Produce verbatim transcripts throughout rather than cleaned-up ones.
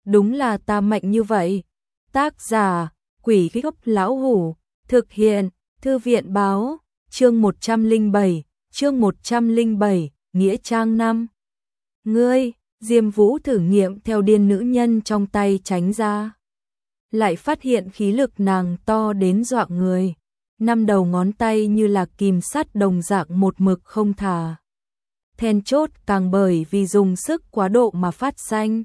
đúng là ta mạnh như vậy. Tác giả, Quỷ Gốc Lão Hủ, thực hiện, Thư viện Báo, chương một trăm lẻ bảy, chương một trăm lẻ bảy, Nghĩa Trang năm. Ngươi, Diêm Vũ thử nghiệm theo điên nữ nhân trong tay tránh ra. Lại phát hiện khí lực nàng to đến dọa người. Năm đầu ngón tay như là kìm sắt đồng dạng một mực không thả. Then chốt càng bởi vì dùng sức quá độ mà phát xanh.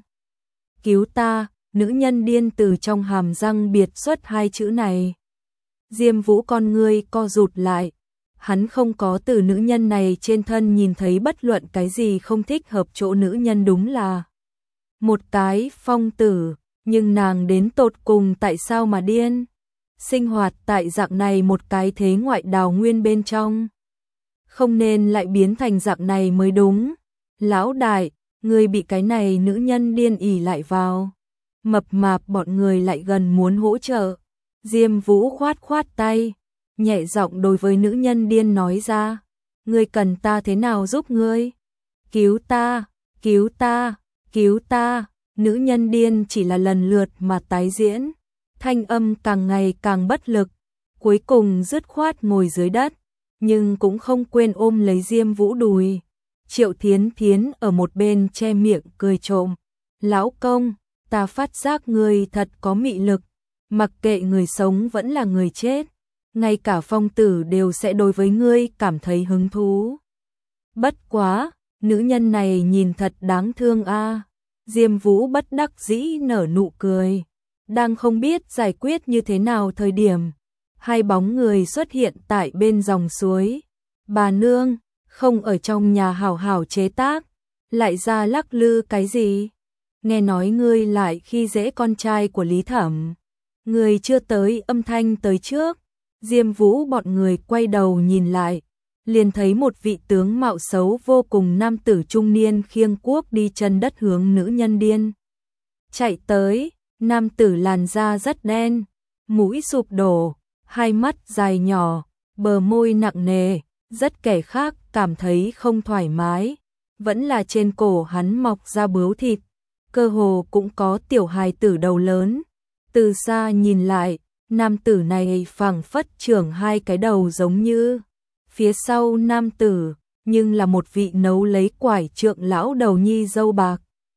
Cứu ta, nữ nhân điên từ trong hàm răng biệt xuất hai chữ này. Diêm Vũ con ngươi co rụt lại. Hắn không có từ nữ nhân này trên thân nhìn thấy bất luận cái gì không thích hợp chỗ nữ nhân đúng là một cái phong tử, nhưng nàng đến tột cùng tại sao mà điên? Sinh hoạt tại dạng này một cái thế ngoại đào nguyên bên trong. Không nên lại biến thành dạng này mới đúng. Lão đại, người bị cái này nữ nhân điên ỉ lại vào. Mập mạp bọn người lại gần muốn hỗ trợ. Diêm Vũ khoát khoát tay, nhẹ giọng đối với nữ nhân điên nói ra. Ngươi cần ta thế nào giúp ngươi? Cứu ta, cứu ta, cứu ta. Nữ nhân điên chỉ là lần lượt mà tái diễn. Thanh âm càng ngày càng bất lực. Cuối cùng dứt khoát ngồi dưới đất. Nhưng cũng không quên ôm lấy Diêm Vũ đùi. Triệu Thiến Thiến ở một bên che miệng cười trộm. Lão công, ta phát giác ngươi thật có mị lực. Mặc kệ người sống vẫn là người chết. Ngay cả phong tử đều sẽ đối với ngươi cảm thấy hứng thú. Bất quá, nữ nhân này nhìn thật đáng thương a. Diêm Vũ bất đắc dĩ nở nụ cười. Đang không biết giải quyết như thế nào thời điểm. Hai bóng người xuất hiện tại bên dòng suối. Bà nương, không ở trong nhà hảo hảo chế tác. Lại ra lắc lư cái gì? Nghe nói ngươi lại khi dễ con trai của Lý Thẩm. Người chưa tới âm thanh tới trước. Diêm Vũ bọn người quay đầu nhìn lại. Liền thấy một vị tướng mạo xấu vô cùng nam tử trung niên khiêng cuốc đi chân đất hướng nữ nhân điên. Chạy tới, nam tử làn da rất đen, mũi sụp đổ, hai mắt dài nhỏ, bờ môi nặng nề, rất kẻ khác cảm thấy không thoải mái. Vẫn là trên cổ hắn mọc ra bướu thịt, cơ hồ cũng có tiểu hài tử đầu lớn. Từ xa nhìn lại, nam tử này phảng phất trưởng hai cái đầu giống như phía sau nam tử, nhưng là một vị nấu lấy quải trượng lão đầu nhi dâu bạc.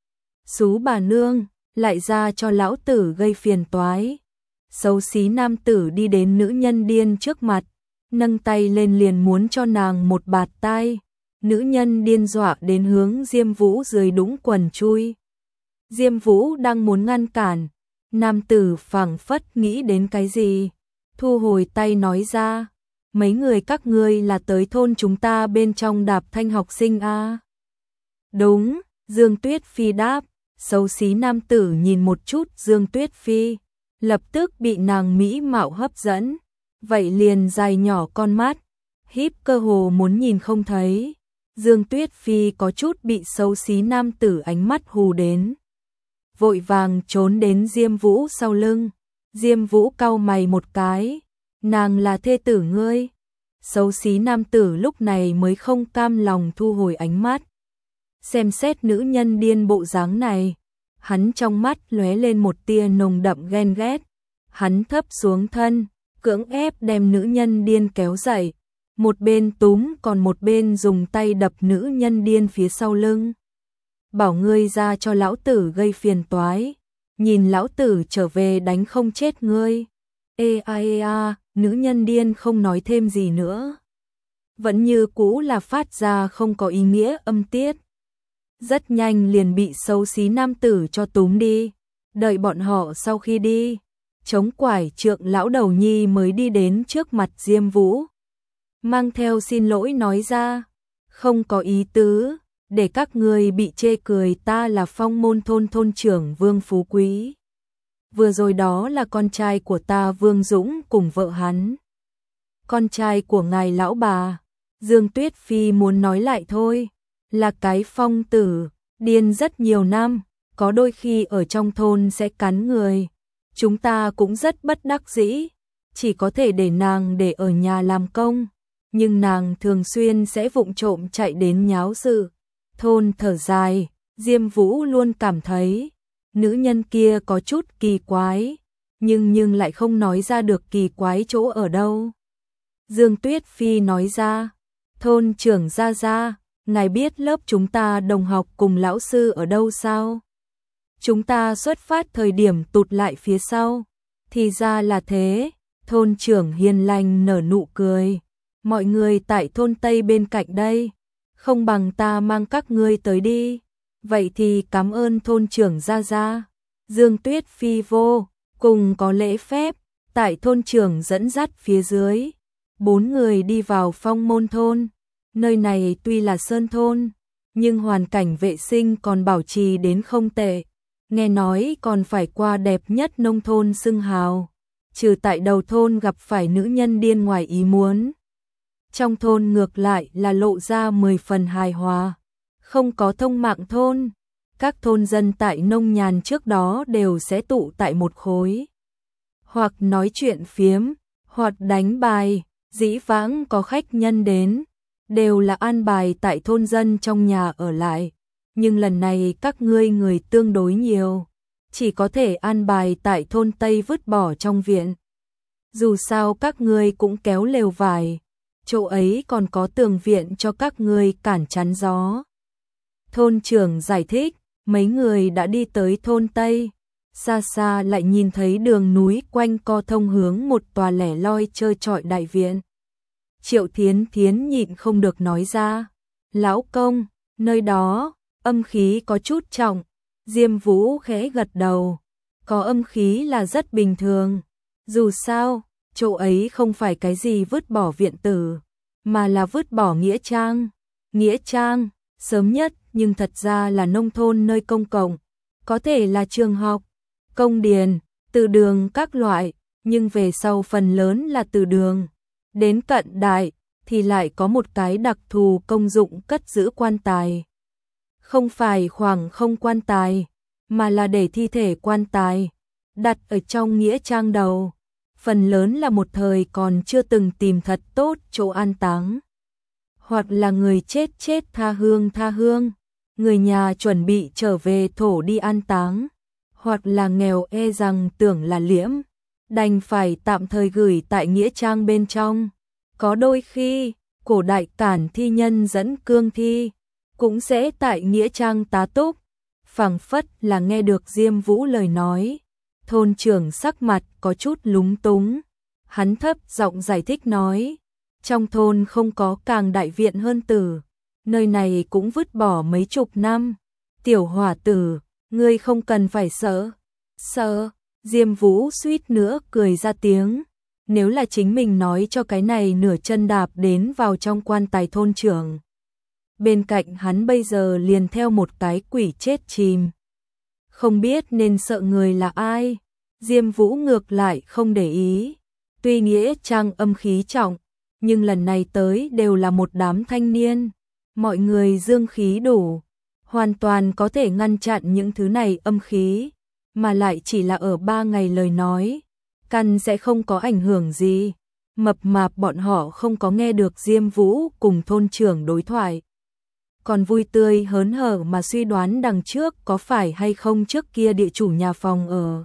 Xú bà nương, lại ra cho lão tử gây phiền toái. Xấu xí nam tử đi đến nữ nhân điên trước mặt, nâng tay lên liền muốn cho nàng một bạt tai. Nữ nhân điên dọa đến hướng Diêm Vũ dưới đũng quần chui. Diêm Vũ đang muốn ngăn cản, nam tử phảng phất nghĩ đến cái gì, thu hồi tay nói ra. Mấy người các ngươi là tới thôn chúng ta bên trong Đạp Thanh học sinh a? À? Đúng, Dương Tuyết Phi đáp. Xấu xí nam tử nhìn một chút Dương Tuyết Phi, lập tức bị nàng mỹ mạo hấp dẫn. Vậy liền dài nhỏ con mắt, híp cơ hồ muốn nhìn không thấy. Dương Tuyết Phi có chút bị xấu xí nam tử ánh mắt hù đến. Vội vàng trốn đến Diêm Vũ sau lưng. Diêm Vũ cau mày một cái. Nàng là thê tử ngươi. Xấu xí nam tử lúc này mới không cam lòng thu hồi ánh mắt. Xem xét nữ nhân điên bộ dáng này. Hắn trong mắt lóe lên một tia nồng đậm ghen ghét. Hắn thấp xuống thân, cưỡng ép đem nữ nhân điên kéo dậy. Một bên túm còn một bên dùng tay đập nữ nhân điên phía sau lưng. Bảo ngươi ra cho lão tử gây phiền toái. Nhìn lão tử trở về đánh không chết ngươi. Ê a ê a, nữ nhân điên không nói thêm gì nữa. Vẫn như cũ là phát ra không có ý nghĩa âm tiết. Rất nhanh liền bị xấu xí nam tử cho túm đi. Đợi bọn họ sau khi đi, chống quải trượng lão đầu nhi mới đi đến trước mặt Diêm Vũ. Mang theo xin lỗi nói ra, không có ý tứ, để các người bị chê cười ta là Phong Môn thôn thôn trưởng Vương Phú Quý. Vừa rồi đó là con trai của ta Vương Dũng cùng vợ hắn. Con trai của ngài lão bà. Dương Tuyết Phi muốn nói lại thôi, là cái phong tử, điên rất nhiều năm, có đôi khi ở trong thôn sẽ cắn người. Chúng ta cũng rất bất đắc dĩ, chỉ có thể để nàng để ở nhà làm công, nhưng nàng thường xuyên sẽ vụng trộm chạy đến nháo sự. Thôn thở dài, Diêm Vũ luôn cảm thấy, Nữ nhân kia có chút kỳ quái, nhưng nhưng lại không nói ra được kỳ quái chỗ ở đâu. Dương Tuyết Phi nói ra, thôn trưởng gia gia, ngài biết lớp chúng ta đồng học cùng lão sư ở đâu sao? Chúng ta xuất phát thời điểm tụt lại phía sau. Thì ra là thế, thôn trưởng hiền lành nở nụ cười. Mọi người tại thôn Tây bên cạnh đây, không bằng ta mang các ngươi tới đi. Vậy thì cảm ơn thôn trưởng gia gia. Dương Tuyết Phi vô cùng có lễ phép, tại thôn trưởng dẫn dắt phía dưới. Bốn người đi vào Phong Môn thôn. Nơi này tuy là sơn thôn, nhưng hoàn cảnh vệ sinh còn bảo trì đến không tệ. Nghe nói còn phải qua đẹp nhất nông thôn xưng hào. Trừ tại đầu thôn gặp phải nữ nhân điên ngoài ý muốn. Trong thôn ngược lại là lộ ra mười phần hài hòa. Không có thông mạng thôn. Các thôn dân tại nông nhàn trước đó đều sẽ tụ tại một khối. Hoặc nói chuyện phiếm, hoặc đánh bài, dĩ vãng có khách nhân đến. Đều là an bài tại thôn dân trong nhà ở lại. Nhưng lần này các ngươi người tương đối nhiều. Chỉ có thể an bài tại thôn Tây vứt bỏ trong viện. Dù sao các ngươi cũng kéo lều vải. Chỗ ấy còn có tường viện cho các ngươi cản chắn gió. Thôn trưởng giải thích, mấy người đã đi tới thôn Tây. Xa xa lại nhìn thấy đường núi quanh co thông hướng một tòa lẻ loi trơ trọi đại viện. Triệu Thiến Thiến nhịn không được nói ra. Lão công, nơi đó, âm khí có chút trọng. Diêm Vũ khẽ gật đầu. Có âm khí là rất bình thường. Dù sao, chỗ ấy không phải cái gì vứt bỏ viện tử, mà là vứt bỏ nghĩa trang. Nghĩa trang, sớm nhất nhưng thật ra là nông thôn nơi công cộng. Có thể là trường học, công điền, từ đường các loại, nhưng về sau phần lớn là từ đường. Đến cận đại thì lại có một cái đặc thù công dụng cất giữ quan tài. Không phải khoảng không quan tài, mà là để thi thể quan tài đặt ở trong nghĩa trang đầu. Phần lớn là một thời còn chưa từng tìm thật tốt chỗ an táng. Hoặc là người chết chết tha hương tha hương, người nhà chuẩn bị trở về thổ đi an táng. Hoặc là nghèo e rằng tưởng là liễm, đành phải tạm thời gửi tại nghĩa trang bên trong. Có đôi khi, cổ đại cản thi nhân dẫn cương thi, cũng sẽ tại nghĩa trang tá túc. Phảng phất là nghe được Diêm Vũ lời nói. Thôn trưởng sắc mặt có chút lúng túng. Hắn thấp giọng giải thích nói. Trong thôn không có càng đại viện hơn tử. Nơi này cũng vứt bỏ mấy chục năm. Tiểu hỏa tử, ngươi không cần phải sợ. Sợ, Diêm Vũ suýt nữa cười ra tiếng. Nếu là chính mình nói cho cái này nửa chân đạp đến vào trong quan tài thôn trưởng. Bên cạnh hắn bây giờ liền theo một cái quỷ chết chìm. Không biết nên sợ người là ai. Diêm Vũ ngược lại không để ý. Tuy nghĩa trang âm khí trọng, nhưng lần này tới đều là một đám thanh niên. Mọi người dương khí đủ, hoàn toàn có thể ngăn chặn những thứ này âm khí. Mà lại chỉ là ở ba ngày lời nói, căn sẽ không có ảnh hưởng gì. Mập mạp bọn họ không có nghe được Diêm Vũ cùng thôn trưởng đối thoại. Còn vui tươi hớn hở mà suy đoán đằng trước có phải hay không trước kia địa chủ nhà phòng ở.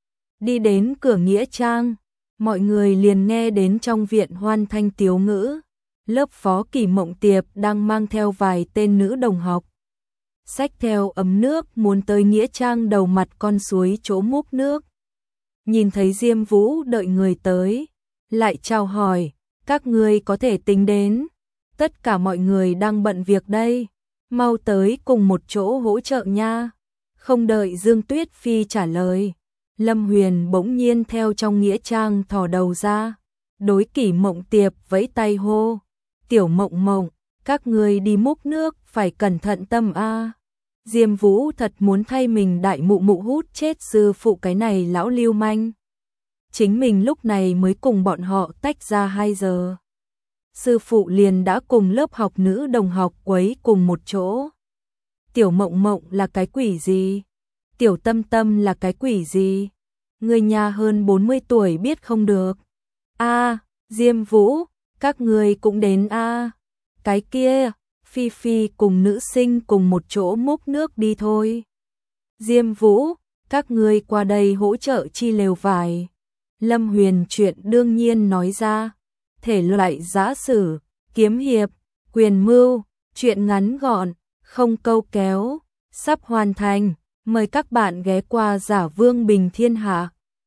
Đi đến cửa nghĩa trang, mọi người liền nghe đến trong viện hoan thanh tiếu ngữ. Lớp phó Kỳ Mộng Tiệp đang mang theo vài tên nữ đồng học. Xách theo ấm nước muốn tới nghĩa trang đầu mặt con suối chỗ múc nước. Nhìn thấy Diêm Vũ đợi người tới, lại chào hỏi, các ngươi có thể tính đến. Tất cả mọi người đang bận việc đây, mau tới cùng một chỗ hỗ trợ nha. Không đợi Dương Tuyết Phi trả lời, Lâm Huyền bỗng nhiên theo trong nghĩa trang thò đầu ra, đối Kỷ Mộng Tiệp vẫy tay hô, Tiểu Mộng Mộng, các ngươi đi múc nước phải cẩn thận tâm a. Diêm Vũ thật muốn thay mình đại mụ mụ hút chết sư phụ cái này lão lưu manh. Chính mình lúc này mới cùng bọn họ tách ra hai giờ. Sư phụ liền đã cùng lớp học nữ đồng học quấy cùng một chỗ. Tiểu Mộng Mộng là cái quỷ gì? Tiểu Tâm Tâm là cái quỷ gì? Người nhà hơn bốn mươi tuổi biết không được. A, Diêm Vũ, các người cũng đến a. Cái kia, Phi Phi cùng nữ sinh cùng một chỗ múc nước đi thôi. Diêm Vũ, các ngươi qua đây hỗ trợ chi lều vải. Lâm Huyền chuyện đương nhiên nói ra, thể loại giã sử, kiếm hiệp, quyền mưu, chuyện ngắn gọn, không câu kéo, sắp hoàn thành, mời các bạn ghé qua Giả Vương Bình Thiên Hạ.